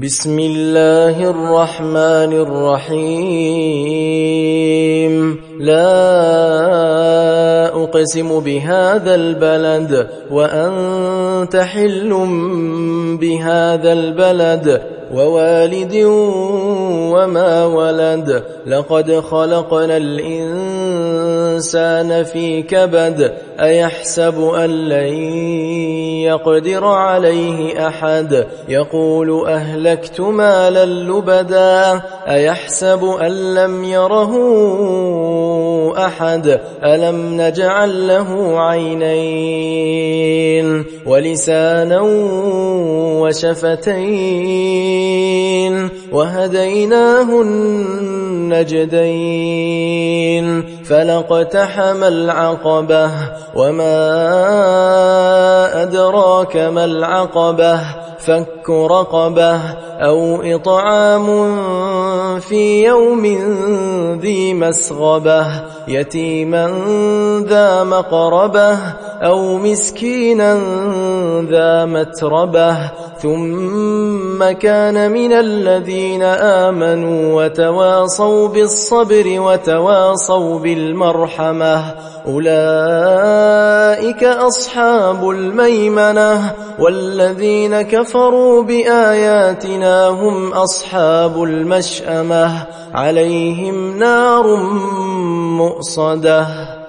بسم الله الرحمن الرحيم لا أقسم بهذا البلد وأنت حل بهذا البلد ووالد وما ولد لقد خلقنا الإنسان في كبد أيحسب أن لن يقدر عليه أحد يقول أهلكت مالا لبدا أيحسب أن لم يره أحد ألم نجعل له عينين ولسانا وشفتين وهديناه النجدين فلاقتحم العقبة وما أدراك ما العقبة فك رقبة أو إطعام في يوم ذي مسغبة يتيما ذا مقربة أو مسكينا ذا متربة ثم كان من الذين آمنوا وتواصوا بالصبر وتواصوا بالمرحمة أولئك أصحاب الميمنة والذين كفروا بآياتنا هم أصحاب المشأمة عليهم نار مؤصدة